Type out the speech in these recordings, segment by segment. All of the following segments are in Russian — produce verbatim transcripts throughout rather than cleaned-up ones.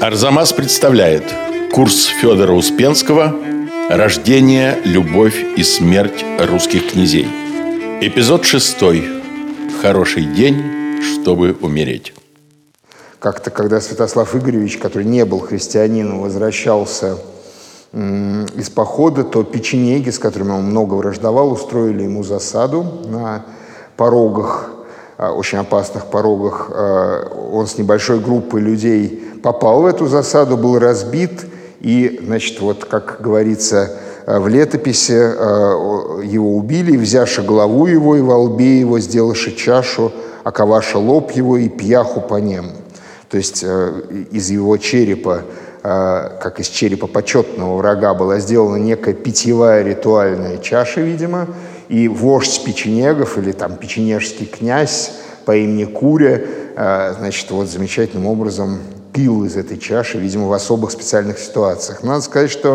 Арзамас представляет курс Федора Успенского «Рождение, любовь и смерть русских князей». Эпизод шестой. Хороший день, чтобы умереть. Как-то, когда Святослав Игоревич, который не был христианином, возвращался м- из похода, то печенеги, с которыми он много враждовал, устроили ему засаду на порогах, очень опасных порогах. Он с небольшой группой людей попал в эту засаду, был разбит, и, значит, вот, как говорится в летописи, его убили, взявши голову его, и во лбе его сделавши чашу, оковавши лоб его и пьяху по нему. То есть из его черепа, как из черепа почетного врага, была сделана некая питьевая ритуальная чаша, видимо, и вождь печенегов, или там печенежский князь по имени Куря, значит, вот замечательным образом пил из этой чаши, видимо, в особых специальных ситуациях. Надо сказать, что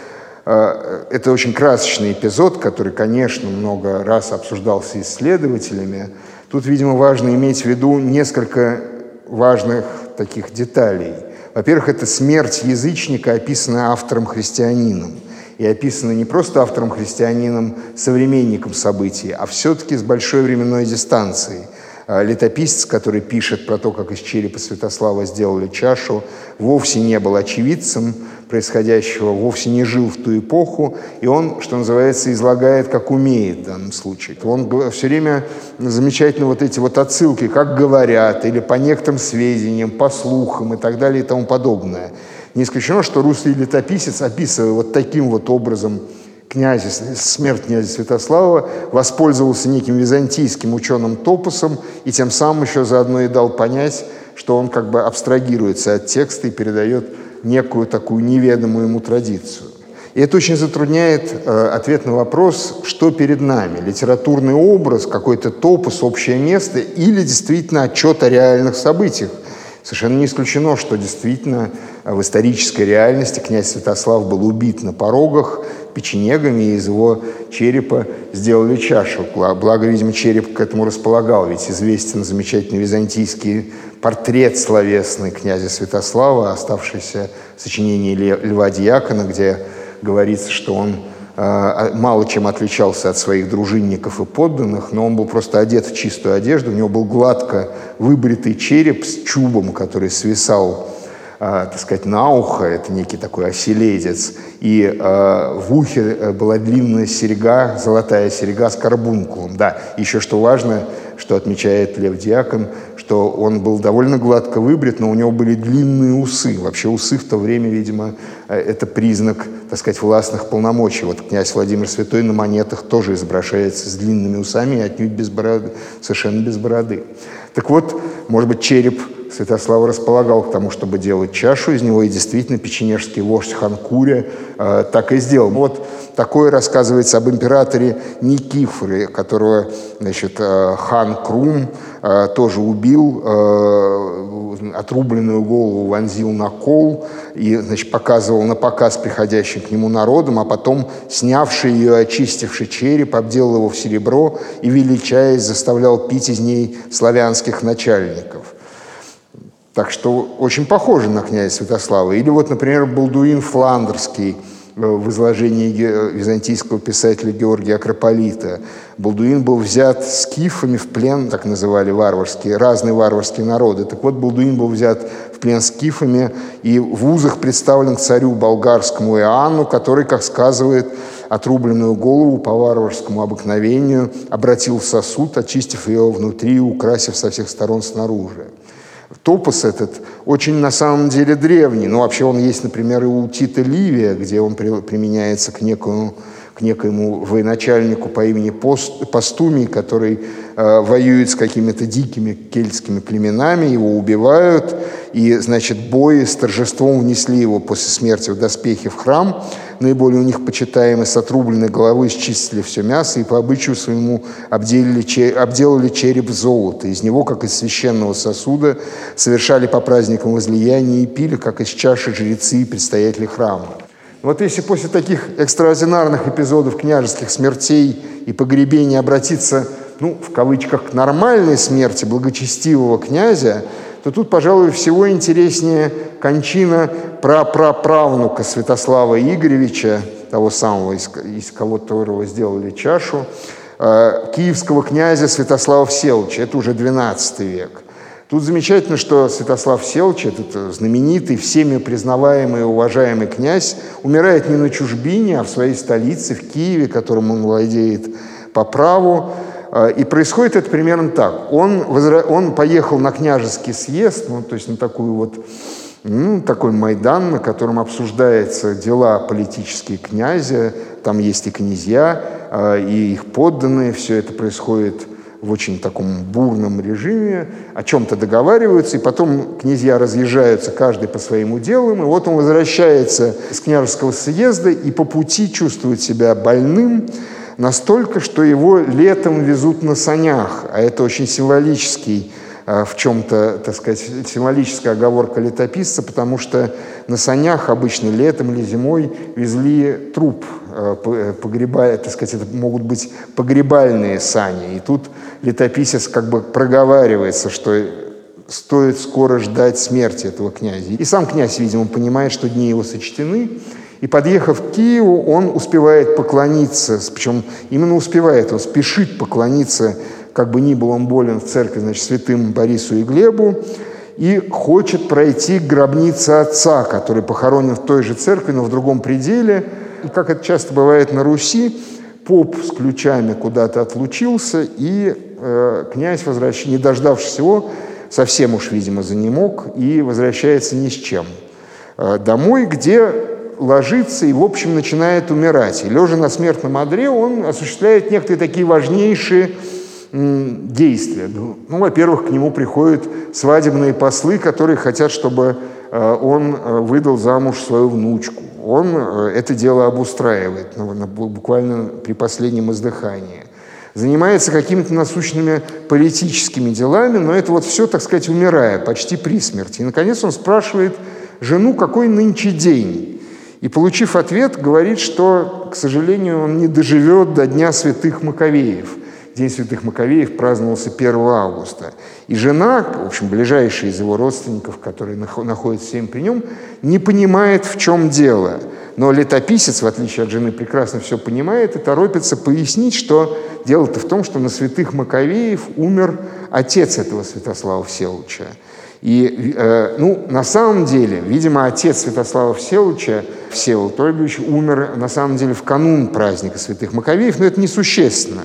это очень красочный эпизод, который, конечно, много раз обсуждался исследователями. Тут, видимо, важно иметь в виду несколько важных таких деталей. Во-первых, это смерть язычника, описанная автором-христианином. И описана не просто автором-христианином, современником событий, а все-таки с большой временной дистанцией. Летописец, который пишет про то, как из черепа Святослава сделали чашу, вовсе не был очевидцем происходящего, вовсе не жил в ту эпоху, и он, что называется, излагает, как умеет в данном случае. Он все время замечательно вот эти вот отсылки, как говорят, или по некоторым сведениям, по слухам и так далее и тому подобное. Не исключено, что русский летописец, описывая вот таким вот образом князя, смерть князя Святослава, воспользовался неким византийским ученым топосом и тем самым еще заодно и дал понять, что он как бы абстрагируется от текста и передает некую такую неведомую ему традицию. И это очень затрудняет э, ответ на вопрос, что перед нами. Литературный образ, какой-то топос, общее место или действительно отчет о реальных событиях. Совершенно не исключено, что действительно в исторической реальности князь Святослав был убит на порогах печенегами, и из его черепа сделали чашу. Благо, видимо, череп к этому располагал, ведь известен замечательный византийский портрет словесный князя Святослава, оставшийся в сочинении Льва Дьякона, где говорится, что он мало чем отличался от своих дружинников и подданных, но он был просто одет в чистую одежду, у него был гладко выбритый череп с чубом, который свисал, так сказать, на ухо, это некий такой оселедец, и э, в ухе была длинная серьга, золотая серьга с карбункулом. Да, еще что важно, что отмечает Лев Дьякон, что он был довольно гладко выбрит, но у него были длинные усы. Вообще усы в то время, видимо, это признак, так сказать, властных полномочий. Вот князь Владимир Святой на монетах тоже изображается с длинными усами и отнюдь без бороды, совершенно без бороды. Так вот, может быть, череп Святослава располагал к тому, чтобы делать чашу из него, и действительно печенежский вождь хан Куря э, так и сделал. Вот такое рассказывается об императоре Никифоре, которого, значит, э, хан Крум э, тоже убил, э, отрубленную голову вонзил на кол и, значит, показывал на показ приходящим к нему народам, а потом, снявший ее, очистивший череп, обделал его в серебро и, величаясь, заставлял пить из ней славянских начальников. Так что очень похоже на князя Святослава. Или вот, например, Балдуин Фландерский в изложении византийского писателя Георгия Акрополита. Балдуин был взят скифами в плен, так называли варварские, разные варварские народы. Так вот, Балдуин был взят в плен скифами и в узах представлен к царю болгарскому Иоанну, который, как сказывает, отрубленную голову по варварскому обыкновению обратил в сосуд, очистив ее внутри и украсив со всех сторон снаружи. Топос этот очень на самом деле древний. Ну, вообще он есть, например, и у Тита Ливия, где он при, применяется к некому, к некоему военачальнику по имени Пост, Постумий, который э, воюет с какими-то дикими кельтскими племенами, его убивают, и, значит, бои с торжеством внесли его после смерти в доспехи в храм. Наиболее у них почитаемый с отрубленной головы счистили все мясо и по обычаю своему обделали, обделали череп золота. Из него, как из священного сосуда, совершали по праздникам возлияния и пили, как из чаши жрецы и предстоятели храма. Вот если после таких экстраординарных эпизодов княжеских смертей и погребений обратиться, ну, в кавычках, к нормальной смерти благочестивого князя, то тут, пожалуй, всего интереснее кончина прапраправнука Святослава Игоревича, того самого, из, из которого сделали чашу, киевского князя Святослава Всеволодовича. Это уже двенадцатый век. Тут замечательно, что Святослав Всеволодович, этот знаменитый, всеми признаваемый и уважаемый князь, умирает не на чужбине, а в своей столице, в Киеве, которым он владеет по праву. И происходит это примерно так. Он, возра... он поехал на княжеский съезд, ну, то есть на такую вот, ну, такой майдан, на котором обсуждаются дела политические князя. Там есть и князья, и их подданные. Все это происходит в очень таком бурном режиме, о чем-то договариваются, и потом князья разъезжаются, каждый по своим уделам, и вот он возвращается с княжеского съезда и по пути чувствует себя больным настолько, что его летом везут на санях, а это очень символический, в чем-то, так сказать, символическая оговорка летописца, потому что на санях обычно летом или зимой везли труп, погреба, так сказать, это могут быть погребальные сани. И тут летописец как бы проговаривается, что стоит скоро ждать смерти этого князя. И сам князь, видимо, понимает, что дни его сочтены. И, подъехав к Киеву, он успевает поклониться, причем именно успевает, он спешит поклониться, как бы ни был он болен, в церкви, значит, святым Борису и Глебу, и хочет пройти к гробнице отца, который похоронен в той же церкви, но в другом пределе. И, как это часто бывает на Руси, поп с ключами куда-то отлучился, и э, князь, возвращ... не дождавшись его, совсем уж, видимо, занемог, и возвращается ни с чем э, домой, где ложится и, в общем, начинает умирать. И, лежа на смертном одре, он осуществляет некоторые такие важнейшие действия. Ну, во-первых, к нему приходят свадебные послы, которые хотят, чтобы э, он выдал замуж свою внучку. Он э, это дело обустраивает, ну, буквально при последнем издыхании. Занимается какими-то насущными политическими делами, но это вот все, так сказать, умирая, почти при смерти. И, наконец, он спрашивает жену, какой нынче день. И, получив ответ, говорит, что, к сожалению, он не доживет до Дня святых Маковеев. День святых Маковеев праздновался первого августа. И жена, в общем, ближайшая из его родственников, которые находятся всем при нем, не понимает, в чем дело. Но летописец, в отличие от жены, прекрасно все понимает и торопится пояснить, что дело-то в том, что на святых Маковеев умер отец этого Святослава Всеволодовича. И, э, ну, на самом деле, видимо, отец Святослава Всеволодовича, Всеволод Ольгович, умер, на самом деле, в канун праздника святых Маковеев, но это несущественно.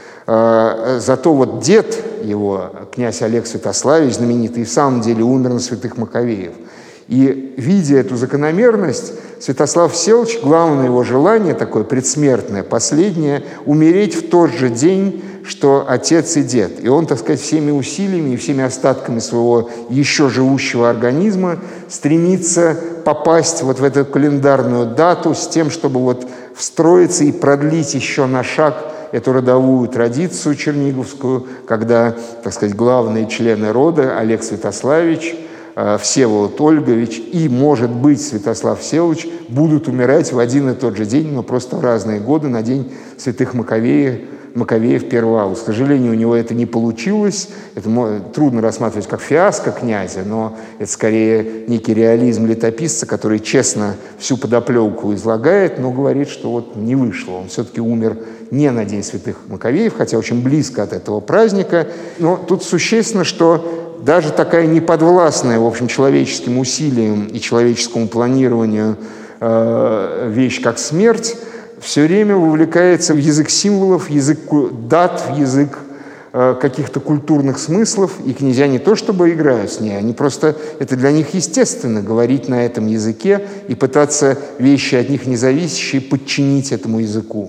Зато вот дед его, князь Олег Святославич, знаменитый, в самом деле умер на святых Маковеев. И, видя эту закономерность, Святослав Всеволодович, главное его желание, такое предсмертное, последнее, умереть в тот же день, что отец и дед. И он, так сказать, всеми усилиями и всеми остатками своего еще живущего организма стремится попасть вот в эту календарную дату с тем, чтобы вот встроиться и продлить еще на шаг эту родовую традицию черниговскую, когда, так сказать, главные члены рода Олег Святославич, Всеволод Ольгович и, может быть, Святослав Всеволодович будут умирать в один и тот же день, но просто в разные годы, на день святых Маковеев, Маковеев первого августа. К сожалению, у него это не получилось. Это трудно рассматривать как фиаско князя, но это скорее некий реализм летописца, который честно всю подоплеку излагает, но говорит, что вот не вышло. Он все-таки умер не на день святых Маковеев, хотя очень близко от этого праздника. Но тут существенно, что даже такая неподвластная, в общем, человеческим усилиям и человеческому планированию э, вещь, как смерть, все время вовлекается в язык символов, язык дат, в язык э, каких-то культурных смыслов, и князья не то чтобы играют с ней, они просто, это для них естественно, говорить на этом языке и пытаться вещи от них независящие подчинить этому языку.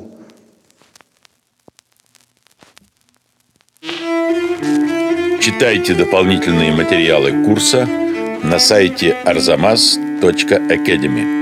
Читайте дополнительные материалы курса на сайте арзамас точка академи.